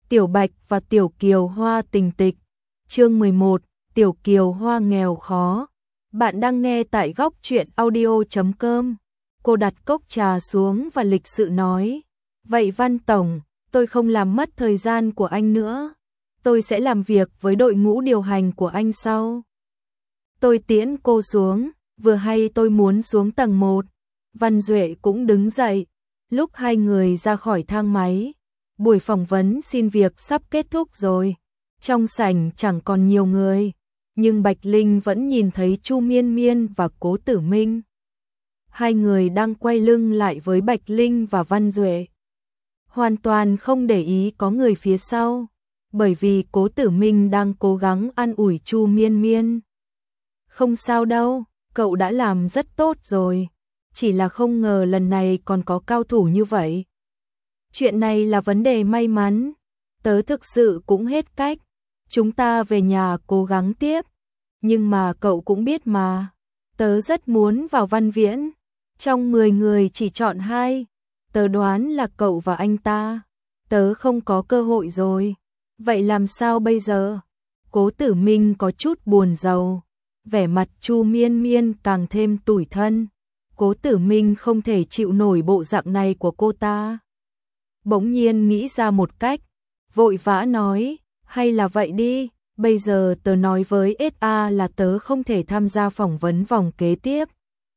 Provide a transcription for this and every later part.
Tiểu Bạch và Tiểu Kiều Hoa tình tịch. Chương 11, Tiểu Kiều Hoa nghèo khó. Bạn đang nghe tại góc truyện audio.com. Cô đặt cốc trà xuống và lịch sự nói, vậy Văn Tổng, tôi không làm mất thời gian của anh nữa. Tôi sẽ làm việc với đội ngũ điều hành của anh sau. Tôi tiễn cô xuống, vừa hay tôi muốn xuống tầng 1. Văn Duệ cũng đứng dậy. Lúc hai người ra khỏi thang máy, buổi phỏng vấn xin việc sắp kết thúc rồi. Trong sảnh chẳng còn nhiều người, nhưng Bạch Linh vẫn nhìn thấy Chu Miên Miên và Cố Tử Minh. Hai người đang quay lưng lại với Bạch Linh và Văn Duệ, hoàn toàn không để ý có người phía sau, bởi vì Cố Tử Minh đang cố gắng an ủi Chu Miên Miên. Không sao đâu, cậu đã làm rất tốt rồi, chỉ là không ngờ lần này còn có cao thủ như vậy. Chuyện này là vấn đề may mắn, tớ thực sự cũng hết cách, chúng ta về nhà cố gắng tiếp. Nhưng mà cậu cũng biết mà, tớ rất muốn vào Văn Viễn, trong 10 người chỉ chọn 2, tớ đoán là cậu và anh ta, tớ không có cơ hội rồi. Vậy làm sao bây giờ? Cố Tử Minh có chút buồn rầu, vẻ mặt Chu Miên Miên càng thêm tủi thân. Cố Tử Minh không thể chịu nổi bộ dạng này của cô ta. Bỗng nhiên nghĩ ra một cách, vội vã nói, hay là vậy đi, bây giờ tớ nói với SA là tớ không thể tham gia phỏng vấn vòng kế tiếp.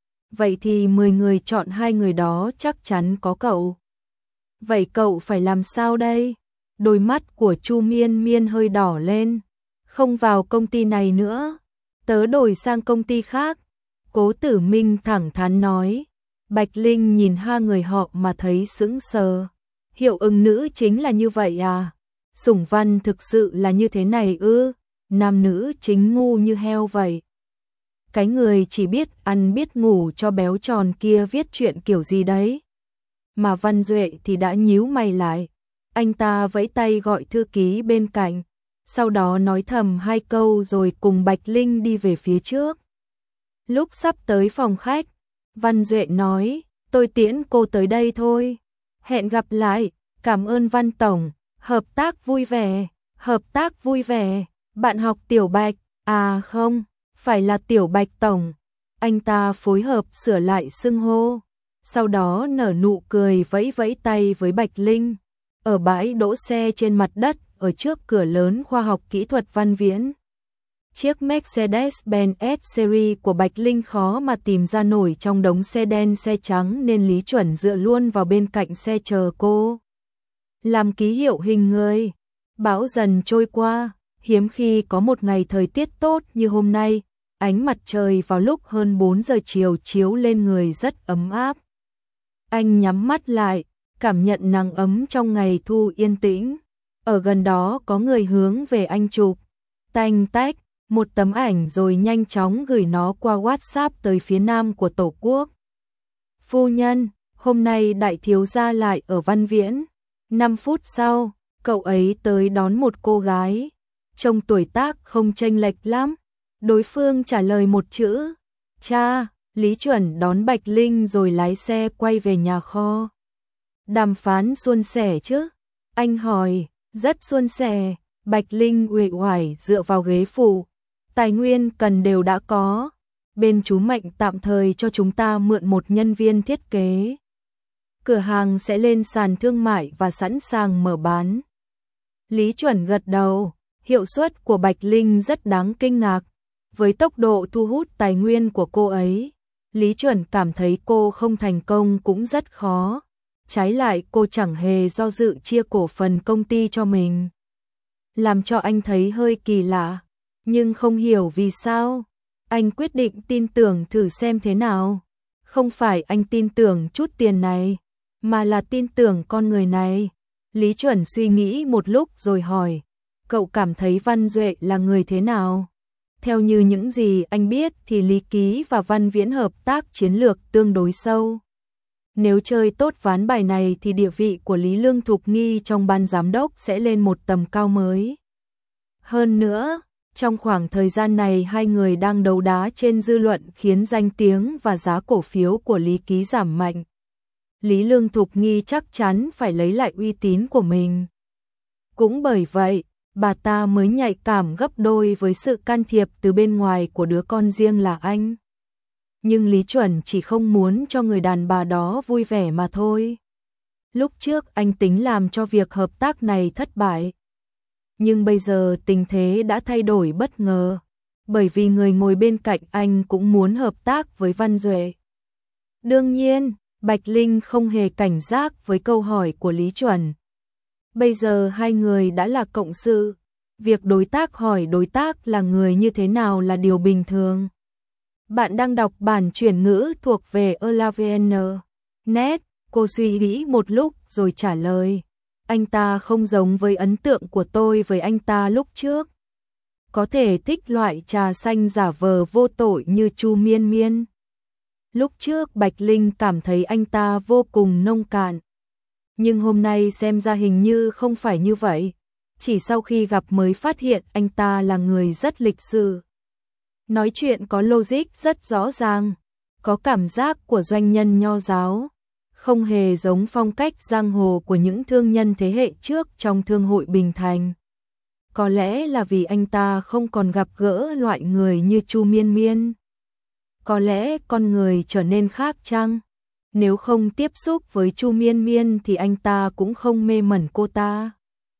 Vậy thì 10 người chọn 2 người đó chắc chắn có cậu. Vậy cậu phải làm sao đây? Đôi mắt của Chu Miên Miên hơi đỏ lên. Không vào công ty này nữa, tớ đổi sang công ty khác. Cố Tử Minh thẳng thắn nói. Bạch Linh nhìn hai người họ mà thấy sững sờ. Hiệu ứng nữ chính là như vậy à? Sủng Văn thực sự là như thế này ư? Nam nữ chính ngu như heo vậy. Cái người chỉ biết ăn biết ngủ cho béo tròn kia viết chuyện kiểu gì đấy? Mà Văn Duệ thì đã nhíu mày lại. Anh ta vẫy tay gọi thư ký bên cạnh, sau đó nói thầm 2 câu rồi cùng Bạch Linh đi về phía trước. Lúc sắp tới phòng khách, Văn Duệ nói, tôi tiễn cô tới đây thôi. Hẹn gặp lại, cảm ơn Văn Tổng, hợp tác vui vẻ, hợp tác vui vẻ. Bạn học Tiểu Bạch, à không, phải là Tiểu Bạch Tổng. Anh ta phối hợp sửa lại xưng hô, sau đó nở nụ cười vẫy vẫy tay với Bạch Linh. Ở bãi đỗ xe trên mặt đất, ở trước cửa lớn khoa học kỹ thuật Văn Viễn. Chiếc Mercedes-Benz S-Series của Bạch Linh khó mà tìm ra nổi trong đống xe đen xe trắng nên Lý Chuẩn dựa luôn vào bên cạnh xe chờ cô. Làm ký hiệu hình người. Bão dần trôi qua, hiếm khi có một ngày thời tiết tốt như hôm nay, ánh mặt trời vào lúc hơn 4 giờ chiều chiếu lên người rất ấm áp. Anh nhắm mắt lại, cảm nhận nắng ấm trong ngày thu yên tĩnh. Ở gần đó có người hướng về anh chụp. Tanh tách, một tấm ảnh rồi nhanh chóng gửi nó qua WhatsApp tới phía nam của Tổ quốc. Phu nhân, hôm nay đại thiếu gia lại ở Văn Viễn. 5 phút sau, cậu ấy tới đón một cô gái. Trông tuổi tác không chênh lệch lắm. Đối phương trả lời một chữ. Cha, Lý Chuẩn đón Bạch Linh rồi lái xe quay về nhà kho. Đàm phán suôn sẻ chứ? Anh hỏi. Rất suôn sẻ. Bạch Linh uể oải dựa vào ghế phụ. Tài nguyên cần đều đã có. Bên chú Mạnh tạm thời cho chúng ta mượn một nhân viên thiết kế. Cửa hàng sẽ lên sàn thương mại và sẵn sàng mở bán. Lý Chuẩn gật đầu. Hiệu suất của Bạch Linh rất đáng kinh ngạc. Với tốc độ thu hút tài nguyên của cô ấy, Lý Chuẩn cảm thấy cô không thành công cũng rất khó. Trái lại cô chẳng hề do dự chia cổ phần công ty cho mình. Làm cho anh thấy hơi kỳ lạ, nhưng không hiểu vì sao. Anh quyết định tin tưởng thử xem thế nào. Không phải anh tin tưởng chút tiền này, mà là tin tưởng con người này. Lý Chuẩn suy nghĩ một lúc rồi hỏi, cậu cảm thấy Văn Duệ là người thế nào? Theo như những gì anh biết thì Lý Ký và Văn Viễn hợp tác chiến lược tương đối sâu. Nếu chơi tốt ván bài này thì địa vị của Lý Lương Thục Nghi trong ban giám đốc sẽ lên một tầm cao mới. Hơn nữa, trong khoảng thời gian này hai người đang đấu đá trên dư luận khiến danh tiếng và giá cổ phiếu của Lý Ký giảm mạnh. Lý Lương Thục Nghi chắc chắn phải lấy lại uy tín của mình. Cũng bởi vậy, bà ta mới nhạy cảm gấp đôi với sự can thiệp từ bên ngoài của đứa con riêng là anh. Nhưng Lý Chuẩn chỉ không muốn cho người đàn bà đó vui vẻ mà thôi. Lúc trước anh tính làm cho việc hợp tác này thất bại. Nhưng bây giờ tình thế đã thay đổi bất ngờ. Bởi vì người ngồi bên cạnh anh cũng muốn hợp tác với Văn Duệ. Đương nhiên, Bạch Linh không hề cảnh giác với câu hỏi của Lý Chuẩn. Bây giờ hai người đã là cộng sự. Việc đối tác hỏi đối tác là người như thế nào là điều bình thường. Bạn đang đọc bản chuyển ngữ thuộc về ELAVN.net. Cô suy nghĩ một lúc rồi trả lời. Anh ta không giống với ấn tượng của tôi với anh ta lúc trước. Có thể thích loại trà xanh giả vờ vô tội như Chu Miên Miên. Lúc trước Bạch Linh cảm thấy anh ta vô cùng nông cạn. Nhưng hôm nay xem ra hình như không phải như vậy. Chỉ sau khi gặp mới phát hiện anh ta là người rất lịch sự. Nói chuyện có logic rất rõ ràng. Có cảm giác của doanh nhân nho giáo. Không hề giống phong cách giang hồ của những thương nhân thế hệ trước trong thương hội Bình Thành. Có lẽ là vì anh ta không còn gặp gỡ loại người như Chu Miên Miên. Có lẽ con người trở nên khác chăng? Nếu không tiếp xúc với Chu Miên Miên thì anh ta cũng không mê mẩn cô ta.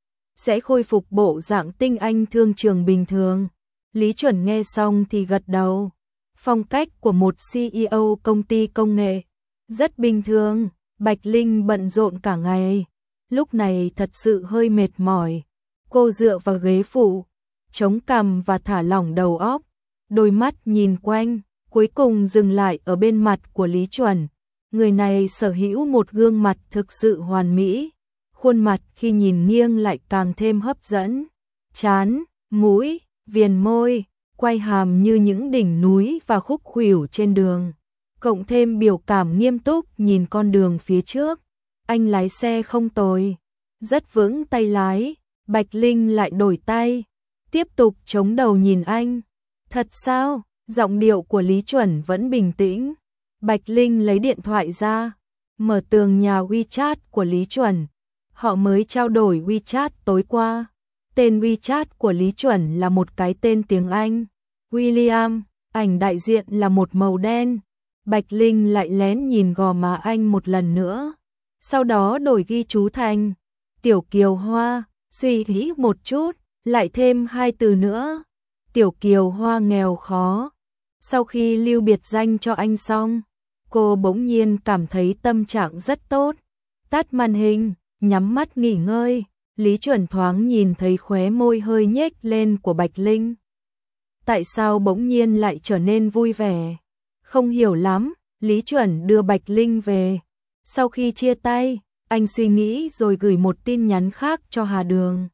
Sẽ khôi phục bộ dạng tinh anh thương trường bình thường. Lý Chuẩn nghe xong thì gật đầu. Phong cách của một CEO công ty công nghệ. Rất bình thường. Bạch Linh bận rộn cả ngày. Lúc này thật sự hơi mệt mỏi. Cô dựa vào ghế phụ, chống cằm và thả lỏng đầu óc. Đôi mắt nhìn quanh, cuối cùng dừng lại ở bên mặt của Lý Chuẩn. Người này sở hữu một gương mặt thực sự hoàn mỹ. Khuôn mặt khi nhìn nghiêng lại càng thêm hấp dẫn. Trán, mũi, viền môi, quai hàm như những đỉnh núi và khúc khuỷu trên đường. Cộng thêm biểu cảm nghiêm túc nhìn con đường phía trước. Anh lái xe không tồi, rất vững tay lái. Bạch Linh lại đổi tay, tiếp tục chống đầu nhìn anh. Thật sao? Giọng điệu của Lý Chuẩn vẫn bình tĩnh. Bạch Linh lấy điện thoại ra, mở tường nhà WeChat của Lý Chuẩn. Họ mới trao đổi WeChat tối qua. Tên WeChat của Lý Chuẩn là một cái tên tiếng Anh. William, ảnh đại diện là một màu đen. Bạch Linh lại lén nhìn gò má anh một lần nữa. Sau đó đổi ghi chú thành Tiểu Kiều Hoa. Suy nghĩ một chút, lại thêm hai từ nữa. Tiểu Kiều Hoa nghèo khó. Sau khi lưu biệt danh cho anh xong, cô bỗng nhiên cảm thấy tâm trạng rất tốt. Tắt màn hình, nhắm mắt nghỉ ngơi. Lý Chuẩn thoáng nhìn thấy khóe môi hơi nhếch lên của Bạch Linh. Tại sao bỗng nhiên lại trở nên vui vẻ? Không hiểu lắm. Lý Chuẩn đưa Bạch Linh về. Sau khi chia tay, anh suy nghĩ rồi gửi một tin nhắn khác cho Hà Đường.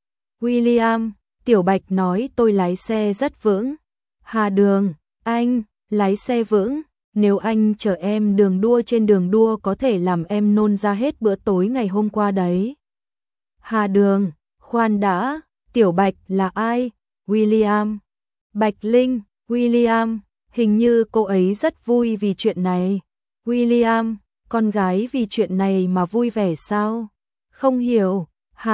William, Tiểu Bạch nói tôi lái xe rất vững. Hà Đường, anh, lái xe vững. Nếu anh chở em đường đua trên đường đua có thể làm em nôn ra hết bữa tối ngày hôm qua đấy. Hà Đường, khoan đã, Tiểu Bạch là ai? William. Bạch Linh, William, hình như cô ấy rất vui vì chuyện này. William, con gái vì chuyện này mà vui vẻ sao? Không hiểu.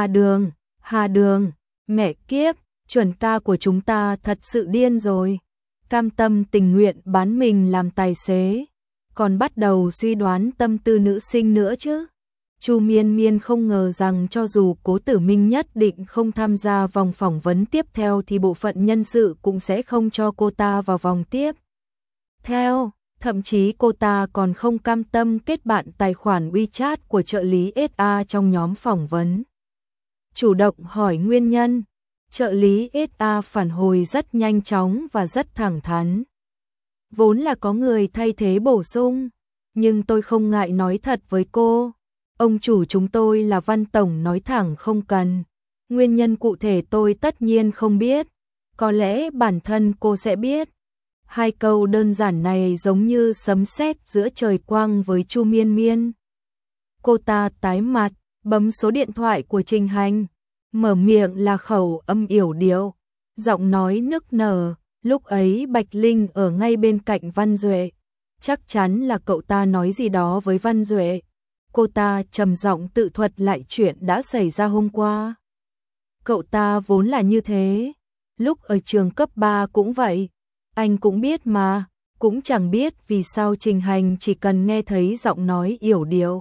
Hà Đường, mẹ kiếp, Chuẩn ca của chúng ta thật sự điên rồi. Cam tâm tình nguyện bán mình làm tài xế, còn bắt đầu suy đoán tâm tư nữ sinh nữa chứ. Chu Miên Miên không ngờ rằng cho dù Cố Tử Minh nhất định không tham gia vòng phỏng vấn tiếp theo thì bộ phận nhân sự cũng sẽ không cho cô ta vào vòng tiếp theo. Thậm chí cô ta còn không cam tâm kết bạn tài khoản WeChat của trợ lý SA trong nhóm phỏng vấn. Chủ động hỏi nguyên nhân, trợ lý SA phản hồi rất nhanh chóng và rất thẳng thắn. Vốn là có người thay thế bổ sung, nhưng tôi không ngại nói thật với cô. Ông chủ chúng tôi là Văn Tổng nói thẳng không cần. Nguyên nhân cụ thể tôi tất nhiên không biết. Có lẽ bản thân cô sẽ biết. Hai câu đơn giản này giống như sấm sét giữa trời quang với Chu Miên Miên. Cô ta tái mặt, bấm số điện thoại của Trình Hành. Mở miệng là khẩu âm yểu điệu. Giọng nói nức nở. Lúc ấy Bạch Linh ở ngay bên cạnh Văn Duệ. Chắc chắn là cậu ta nói gì đó với Văn Duệ. Cô ta trầm giọng tự thuật lại chuyện đã xảy ra hôm qua. Cậu ta vốn là như thế, lúc ở trường cấp 3 cũng vậy, anh cũng biết mà, cũng chẳng biết vì sao Trình Hành chỉ cần nghe thấy giọng nói yểu điệu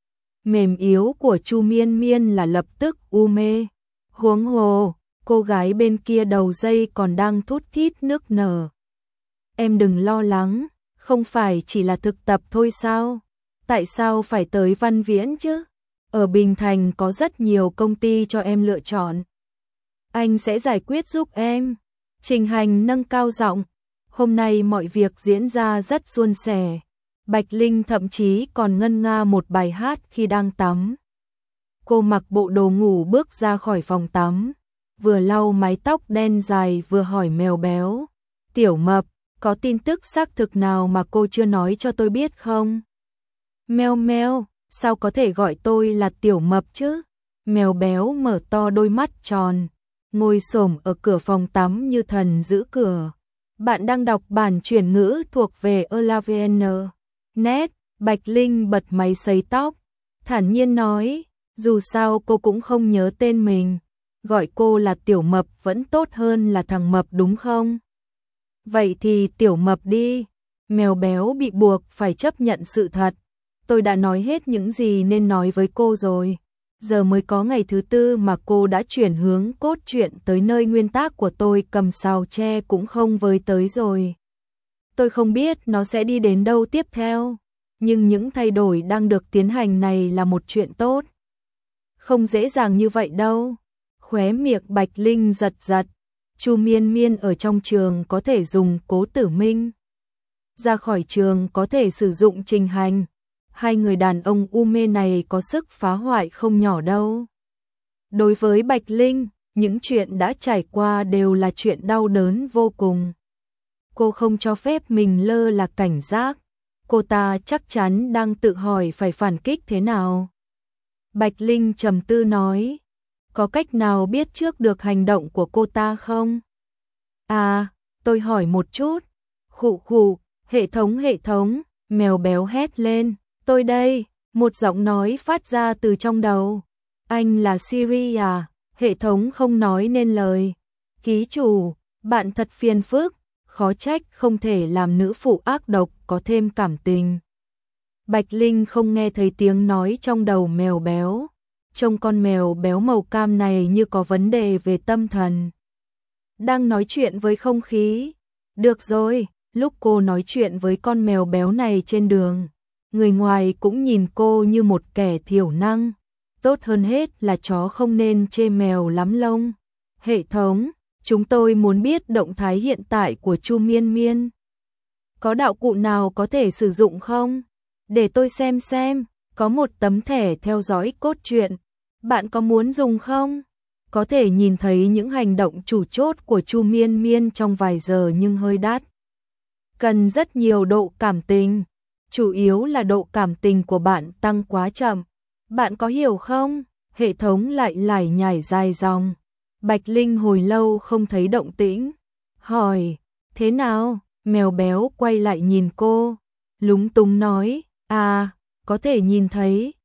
mềm yếu của Chu Miên Miên là lập tức u mê. Huống hồ, cô gái bên kia đầu dây còn đang thút thít nước nở. Em đừng lo lắng, không phải chỉ là thực tập thôi sao? Tại sao phải tới Văn Viễn chứ? Ở Bình Thành có rất nhiều công ty cho em lựa chọn. Anh sẽ giải quyết giúp em. Trình Hành nâng cao giọng. Hôm nay mọi việc diễn ra rất suôn sẻ. Bạch Linh thậm chí còn ngân nga một bài hát khi đang tắm. Cô mặc bộ đồ ngủ bước ra khỏi phòng tắm, vừa lau mái tóc đen dài vừa hỏi Mèo Béo. Tiểu Mập, có tin tức xác thực nào mà cô chưa nói cho tôi biết không? Meo meo, sao có thể gọi tôi là Tiểu Mập chứ? Mèo Béo mở to đôi mắt tròn, ngồi xổm ở cửa phòng tắm như thần giữ cửa. Bạn đang đọc bản chuyển ngữ thuộc về ELAVN. Net, Bạch Linh bật máy sấy tóc, thản nhiên nói, dù sao cô cũng không nhớ tên mình, gọi cô là Tiểu Mập vẫn tốt hơn là thằng Mập đúng không? Vậy thì Tiểu Mập đi. Mèo Béo bị buộc phải chấp nhận sự thật. Tôi đã nói hết những gì nên nói với cô rồi. Giờ mới có ngày thứ tư mà cô đã chuyển hướng cốt truyện tới nơi nguyên tác của tôi cầm sào tre cũng không với tới rồi. Tôi không biết nó sẽ đi đến đâu tiếp theo, nhưng những thay đổi đang được tiến hành này là một chuyện tốt. Không dễ dàng như vậy đâu. Khóe miệng Bạch Linh giật giật. Chu Miên Miên ở trong trường có thể dùng Cố Tử Minh, ra khỏi trường có thể sử dụng Trình Hành. Hai người đàn ông u mê này có sức phá hoại không nhỏ đâu. Đối với Bạch Linh, những chuyện đã trải qua đều là chuyện đau đớn vô cùng. Cô không cho phép mình lơ là cảnh giác. Cô ta chắc chắn đang tự hỏi phải phản kích thế nào. Bạch Linh trầm tư nói, có cách nào biết trước được hành động của cô ta không? À, tôi hỏi một chút. Khụ khụ, hệ thống, Mèo Béo hét lên, tôi đây, một giọng nói phát ra từ trong đầu. Anh là Siri à? Hệ thống không nói nên lời. Ký chủ, bạn thật phiền phức, khó trách không thể làm nữ phụ ác độc có thêm cảm tình. Bạch Linh không nghe thấy tiếng nói trong đầu Mèo Béo. Trông con mèo béo màu cam này như có vấn đề về tâm thần. Đang nói chuyện với không khí. Được rồi, lúc cô nói chuyện với con mèo béo này trên đường, người ngoài cũng nhìn cô như một kẻ thiểu năng. Tốt hơn hết là chó không nên chê mèo lắm lông. Hệ thống, chúng tôi muốn biết động thái hiện tại của Chu Miên Miên. Có đạo cụ nào có thể sử dụng không? Để tôi xem, có một tấm thẻ theo dõi cốt truyện. Bạn có muốn dùng không? Có thể nhìn thấy những hành động chủ chốt của Chu Miên Miên trong vài giờ nhưng hơi đắt. Cần rất nhiều độ cảm tình. Chủ yếu là độ cảm tình của bạn tăng quá chậm. Bạn có hiểu không? Hệ thống lại lải nhải dài dòng. Bạch Linh hồi lâu không thấy động tĩnh. Hỏi, thế nào? Mèo Béo quay lại nhìn cô. Lúng túng nói, à, có thể nhìn thấy.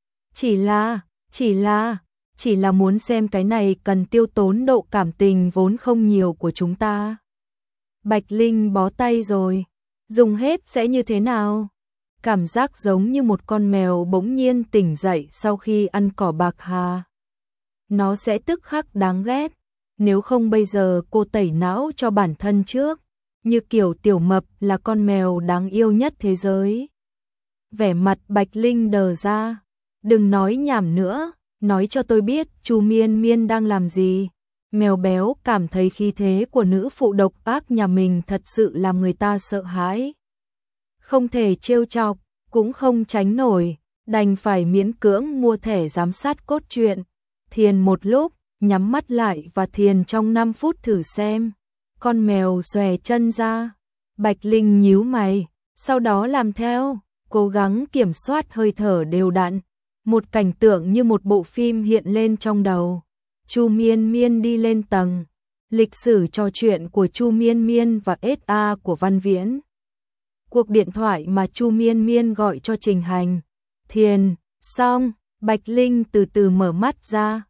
Chỉ là muốn xem cái này cần tiêu tốn độ cảm tình vốn không nhiều của chúng ta. Bạch Linh bó tay rồi. Dùng hết sẽ như thế nào? Cảm giác giống như một con mèo bỗng nhiên tỉnh dậy sau khi ăn cỏ bạc hà. Nó sẽ tức khắc đáng ghét. Nếu không bây giờ cô tẩy não cho bản thân trước. Như kiểu Tiểu Mập là con mèo đáng yêu nhất thế giới. Vẻ mặt Bạch Linh đờ ra. Đừng nói nhảm nữa. Nói cho tôi biết Chu Miên Miên đang làm gì. Mèo Béo cảm thấy khí thế của nữ phụ độc ác nhà mình thật sự làm người ta sợ hãi. Không thể trêu chọc, cũng không tránh nổi, đành phải miễn cưỡng mua thẻ giám sát cốt truyện. Thiền một lúc, nhắm mắt lại và thiền trong 5 phút thử xem. Con mèo xòe chân ra. Bạch Linh nhíu mày, sau đó làm theo, cố gắng kiểm soát hơi thở đều đặn. Một cảnh tượng như một bộ phim hiện lên trong đầu. Chu Miên Miên đi lên tầng. Lịch sử trò chuyện của Chu Miên Miên và SA của Văn Viễn. Cuộc điện thoại mà Chu Miên Miên gọi cho Trình Hành. Thiền, xong, Bạch Linh từ từ mở mắt ra.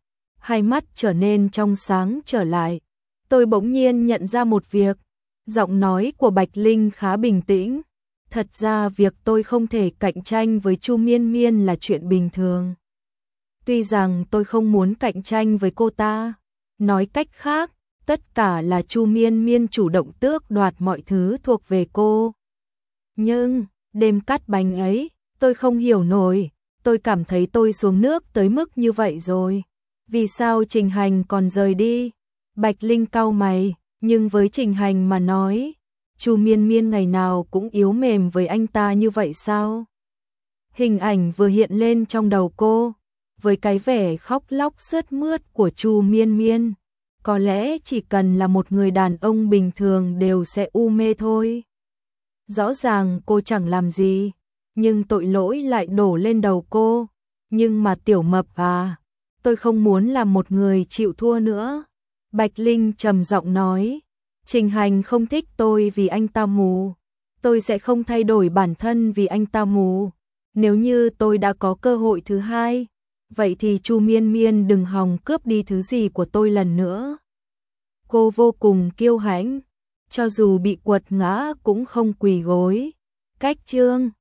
hai mắt trở nên trong sáng trở lại. Tôi bỗng nhiên nhận ra một việc, giọng nói của Bạch Linh khá bình tĩnh. Thật ra việc tôi không thể cạnh tranh với Chu Miên Miên là chuyện bình thường. Tuy rằng tôi không muốn cạnh tranh với cô ta, nói cách khác, tất cả là Chu Miên Miên chủ động tước đoạt mọi thứ thuộc về cô. Nhưng, đêm cắt bánh ấy, tôi không hiểu nổi, tôi cảm thấy tôi xuống nước tới mức như vậy rồi. Vì sao Trình Hành còn rời đi? Bạch Linh cau mày, nhưng với Trình Hành mà nói, Chu Miên Miên ngày nào cũng yếu mềm với anh ta như vậy sao? Hình ảnh vừa hiện lên trong đầu cô, với cái vẻ khóc lóc sướt mướt của Chu Miên Miên, có lẽ chỉ cần là một người đàn ông bình thường đều sẽ u mê thôi. Rõ ràng cô chẳng làm gì, nhưng tội lỗi lại đổ lên đầu cô. Nhưng mà Tiểu Mập à, tôi không muốn làm một người chịu thua nữa. Bạch Linh trầm giọng nói, Trình Hành không thích tôi vì anh ta mù. Tôi sẽ không thay đổi bản thân vì anh ta mù. Nếu như tôi đã có cơ hội thứ hai, vậy thì Chu Miên Miên đừng hòng cướp đi thứ gì của tôi lần nữa. Cô vô cùng kiêu hãnh, cho dù bị quật ngã cũng không quỳ gối. Cách chương